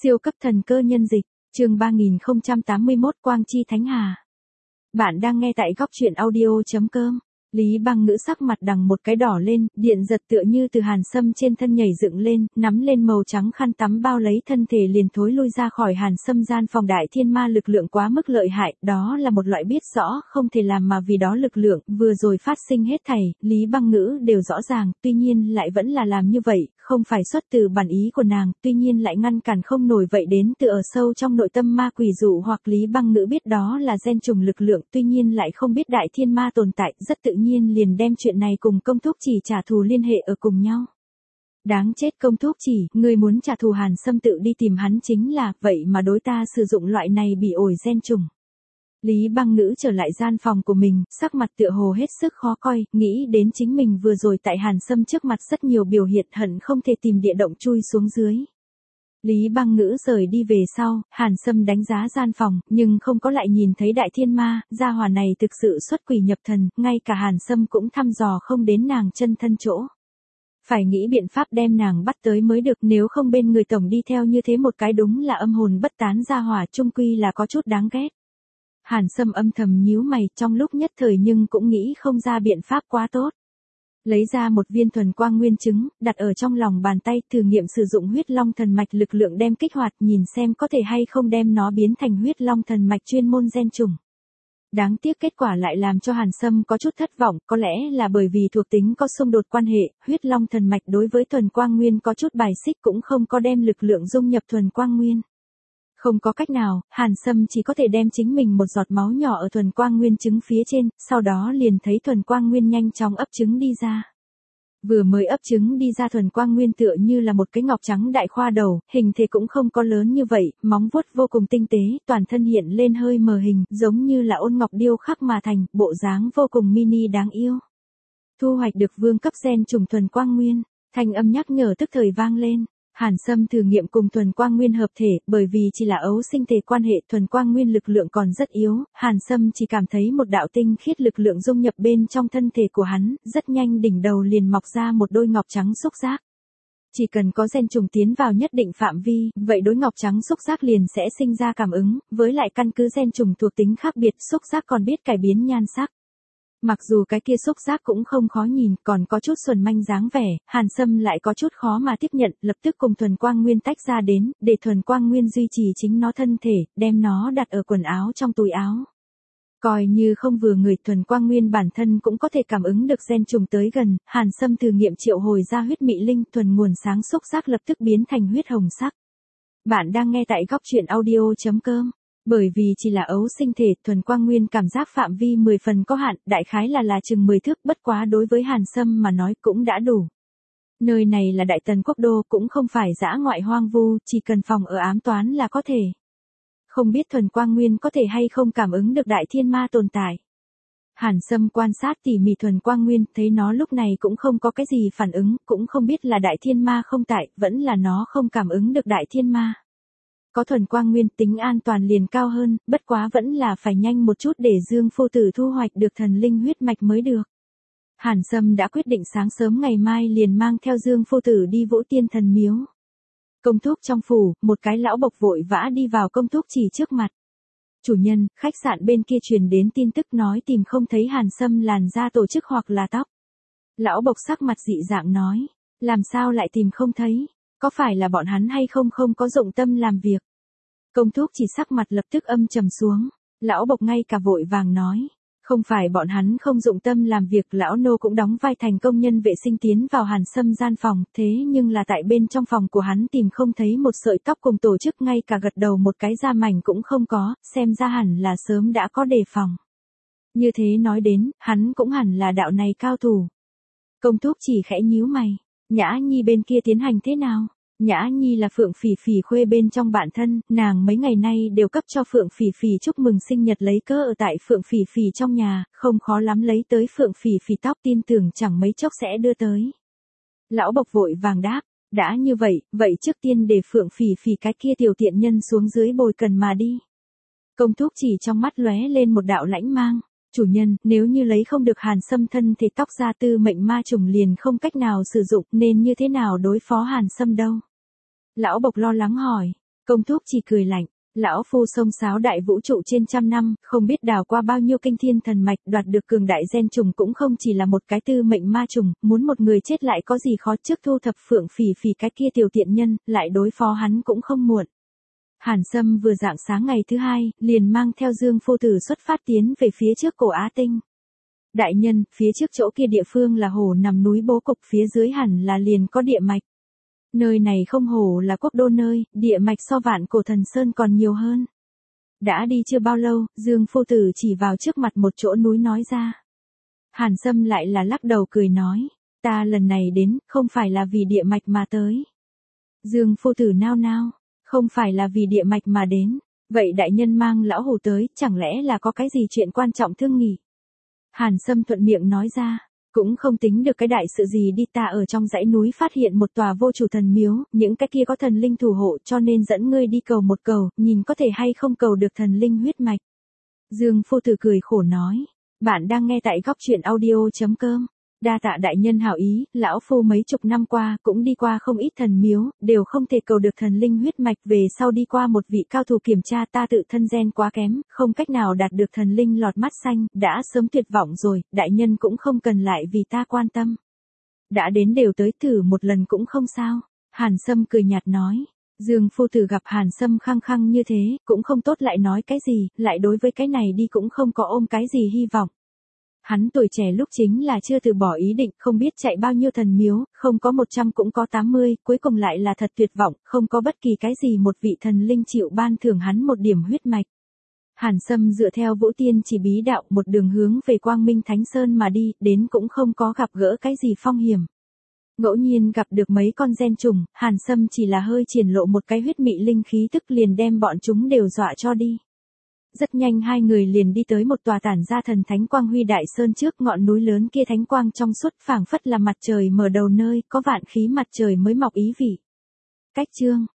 Siêu cấp thần cơ nhân dịch, chương 3081 Quang Chi Thánh Hà. Bạn đang nghe tại góc truyện audio.com. Lý Băng Ngữ sắc mặt đằng một cái đỏ lên, điện giật tựa như từ hàn sâm trên thân nhảy dựng lên, nắm lên màu trắng khăn tắm bao lấy thân thể liền thối lui ra khỏi hàn sâm gian phòng. Đại thiên ma lực lượng quá mức lợi hại, đó là một loại biết rõ không thể làm mà vì đó lực lượng, vừa rồi phát sinh hết thảy, Lý Băng Ngữ đều rõ ràng, tuy nhiên lại vẫn là làm như vậy, không phải xuất từ bản ý của nàng, tuy nhiên lại ngăn cản không nổi vậy đến từ ở sâu trong nội tâm ma quỷ dụ hoặc Lý Băng Ngữ biết đó là gen trùng lực lượng, tuy nhiên lại không biết đại thiên ma tồn tại, rất tự nhiên liền đem chuyện này cùng công thúc chỉ trả thù liên hệ ở cùng nhau. Đáng chết công thúc chỉ, ngươi muốn trả thù hàn sâm tự đi tìm hắn chính là, vậy mà đối ta sử dụng loại này bị ổi gen trùng. Lý Băng Ngữ trở lại gian phòng của mình, sắc mặt tựa hồ hết sức khó coi, nghĩ đến chính mình vừa rồi tại hàn sâm trước mặt rất nhiều biểu hiện hận không thể tìm địa động chui xuống dưới. Lý Băng Ngữ rời đi về sau, hàn sâm đánh giá gian phòng, nhưng không có lại nhìn thấy đại thiên ma, gia hỏa này thực sự xuất quỷ nhập thần, ngay cả hàn sâm cũng thăm dò không đến nàng chân thân chỗ. Phải nghĩ biện pháp đem nàng bắt tới mới được, nếu không bên người tổng đi theo như thế một cái đúng là âm hồn bất tán gia hỏa, chung quy là có chút đáng ghét. Hàn Sâm âm thầm nhíu mày trong lúc nhất thời nhưng cũng nghĩ không ra biện pháp quá tốt. Lấy ra một viên thuần quang nguyên trứng, đặt ở trong lòng bàn tay, thử nghiệm sử dụng huyết long thần mạch lực lượng đem kích hoạt, nhìn xem có thể hay không đem nó biến thành huyết long thần mạch chuyên môn gen trùng. Đáng tiếc kết quả lại làm cho Hàn Sâm có chút thất vọng, có lẽ là bởi vì thuộc tính có xung đột quan hệ, huyết long thần mạch đối với thuần quang nguyên có chút bài xích, cũng không có đem lực lượng dung nhập thuần quang nguyên. Không có cách nào, Hàn Sâm chỉ có thể đem chính mình một giọt máu nhỏ ở thuần quang nguyên trứng phía trên, sau đó liền thấy thuần quang nguyên nhanh chóng ấp trứng đi ra. Vừa mới ấp trứng đi ra thuần quang nguyên tựa như là một cái ngọc trắng đại khoa đầu, hình thể cũng không có lớn như vậy, móng vuốt vô cùng tinh tế, toàn thân hiện lên hơi mờ hình, giống như là ôn ngọc điêu khắc mà thành, bộ dáng vô cùng mini đáng yêu. Thu hoạch được vương cấp gen trùng thuần quang nguyên, thanh âm nhắc nhở tức thời vang lên. Hàn Sâm thử nghiệm cùng thuần quang nguyên hợp thể, bởi vì chỉ là ấu sinh thể quan hệ, thuần quang nguyên lực lượng còn rất yếu, Hàn Sâm chỉ cảm thấy một đạo tinh khiết lực lượng dung nhập bên trong thân thể của hắn, rất nhanh đỉnh đầu liền mọc ra một đôi ngọc trắng xúc giác. Chỉ cần có gen trùng tiến vào nhất định phạm vi, vậy đối ngọc trắng xúc giác liền sẽ sinh ra cảm ứng, với lại căn cứ gen trùng thuộc tính khác biệt, xúc giác còn biết cải biến nhan sắc. Mặc dù cái kia xúc giác cũng không khó nhìn, còn có chút xuẩn manh dáng vẻ, Hàn Sâm lại có chút khó mà tiếp nhận, lập tức cùng thuần quang nguyên tách ra đến, để thuần quang nguyên duy trì chính nó thân thể, đem nó đặt ở quần áo trong túi áo. Coi như không vừa người, thuần quang nguyên bản thân cũng có thể cảm ứng được gen trùng tới gần, Hàn Sâm thử nghiệm triệu hồi ra huyết mị linh, thuần nguồn sáng xúc giác lập tức biến thành huyết hồng sắc. Bạn đang nghe tại góc truyện audio.com. Bởi vì chỉ là ấu sinh thể, thuần quang nguyên cảm giác phạm vi 10 phần có hạn, đại khái là chừng 10 thước, bất quá đối với Hàn Sâm mà nói cũng đã đủ. Nơi này là Đại Tần Quốc Đô, cũng không phải dã ngoại hoang vu, chỉ cần phòng ở ám toán là có thể. Không biết thuần quang nguyên có thể hay không cảm ứng được đại thiên ma tồn tại. Hàn Sâm quan sát tỉ mỉ thuần quang nguyên, thấy nó lúc này cũng không có cái gì phản ứng, cũng không biết là đại thiên ma không tại, vẫn là nó không cảm ứng được đại thiên ma. Có thuần quang nguyên tính an toàn liền cao hơn, bất quá vẫn là phải nhanh một chút để Dương phu tử thu hoạch được thần linh huyết mạch mới được. Hàn Sâm đã quyết định sáng sớm ngày mai liền mang theo Dương phu tử đi Vũ Tiên Thần Miếu. Công thúc trong phủ, một cái lão bộc vội vã đi vào công thúc chỉ trước mặt. Chủ nhân, khách sạn bên kia truyền đến tin tức nói tìm không thấy Hàn Sâm làn da tổ chức hoặc là tóc. Lão bộc sắc mặt dị dạng nói, làm sao lại tìm không thấy? Có phải là bọn hắn hay không có dụng tâm làm việc? Công thúc chỉ sắc mặt lập tức âm trầm xuống, lão bộc ngay cả vội vàng nói, không phải bọn hắn không dụng tâm làm việc, lão nô cũng đóng vai thành công nhân vệ sinh tiến vào Hàn Sâm gian phòng, thế nhưng là tại bên trong phòng của hắn tìm không thấy một sợi tóc cùng tổ chức, ngay cả gật đầu một cái da mảnh cũng không có, xem ra hẳn là sớm đã có đề phòng. Như thế nói đến, hắn cũng hẳn là đạo này cao thủ. Công thúc chỉ khẽ nhíu mày, Nhã Nhi bên kia tiến hành thế nào? Nhã Nhi là Phượng Phỉ Phỉ khuê bên trong bạn thân, nàng mấy ngày nay đều cấp cho Phượng Phỉ Phỉ chúc mừng sinh nhật, lấy cớ ở tại Phượng Phỉ Phỉ trong nhà, không khó lắm lấy tới Phượng Phỉ Phỉ tóc, tin tưởng chẳng mấy chốc sẽ đưa tới. Lão bộc vội vàng đáp, đã như vậy, vậy trước tiên để Phượng Phỉ Phỉ cái kia tiểu tiện nhân xuống dưới bồi cần mà đi. Công thúc chỉ trong mắt lóe lên một đạo lãnh mang. Chủ nhân, nếu như lấy không được Hàn Sâm thân thể tóc ra, tư mệnh ma trùng liền không cách nào sử dụng, nên như thế nào đối phó Hàn Sâm đâu? Lão bộc lo lắng hỏi, Công thúc chỉ cười lạnh, lão phu sông sáo đại vũ trụ trên trăm năm, không biết đào qua bao nhiêu kinh thiên thần mạch, đoạt được cường đại gen trùng cũng không chỉ là một cái tư mệnh ma trùng, muốn một người chết lại có gì khó, trước thu thập Phượng Phỉ Phỉ cái kia tiểu tiện nhân, lại đối phó hắn cũng không muộn. Hàn Sâm vừa rạng sáng ngày thứ hai, liền mang theo Dương phu tử xuất phát tiến về phía trước cổ Á Tinh. Đại nhân, phía trước chỗ kia địa phương là hồ nằm núi bố cục, phía dưới hẳn là liền có địa mạch. Nơi này không hổ là quốc đô nơi, địa mạch so Vạn Cổ Thần Sơn còn nhiều hơn. Đã đi chưa bao lâu, Dương phu tử chỉ vào trước mặt một chỗ núi nói ra. Hàn Sâm lại là lắc đầu cười nói, ta lần này đến, không phải là vì địa mạch mà tới. Dương phu tử nao nao, không phải là vì địa mạch mà đến, vậy đại nhân mang lão hủ tới, chẳng lẽ là có cái gì chuyện quan trọng thương nghị? Hàn Sâm thuận miệng nói ra, cũng không tính được cái đại sự gì đi, ta ở trong dãy núi phát hiện một tòa vô chủ thần miếu, những cái kia có thần linh thủ hộ, cho nên dẫn ngươi đi cầu một cầu, nhìn có thể hay không cầu được thần linh huyết mạch. Dương phu tử cười khổ nói, bạn đang nghe tại góc truyện audio.com. Đa tạ đại nhân hảo ý, lão phu mấy chục năm qua cũng đi qua không ít thần miếu, đều không thể cầu được thần linh huyết mạch, về sau đi qua một vị cao thủ kiểm tra ta tự thân gen quá kém, không cách nào đạt được thần linh lọt mắt xanh, đã sớm tuyệt vọng rồi, đại nhân cũng không cần lại vì ta quan tâm. Đã đến đều tới, thử một lần cũng không sao. Hàn Sâm cười nhạt nói. Dương phu tử gặp Hàn Sâm khăng khăng như thế, cũng không tốt lại nói cái gì, lại đối với cái này đi cũng không có ôm cái gì hy vọng. Hắn tuổi trẻ lúc chính là chưa từ bỏ ý định, không biết chạy bao nhiêu thần miếu, không có 100 cũng có 80, cuối cùng lại là thật tuyệt vọng, không có bất kỳ cái gì một vị thần linh chịu ban thưởng hắn một điểm huyết mạch. Hàn Sâm dựa theo Vũ Tiên Chỉ bí đạo một đường hướng về Quang Minh Thánh Sơn mà đi, đến cũng không có gặp gỡ cái gì phong hiểm. Ngẫu nhiên gặp được mấy con gen trùng, Hàn Sâm chỉ là hơi triển lộ một cái huyết mị linh khí tức liền đem bọn chúng đều dọa cho đi. Rất nhanh hai người liền đi tới một tòa tản ra thần thánh quang huy đại sơn trước, ngọn núi lớn kia thánh quang trong suốt phảng phất là mặt trời mở đầu nơi, có vạn khí mặt trời mới mọc ý vị. Cách chương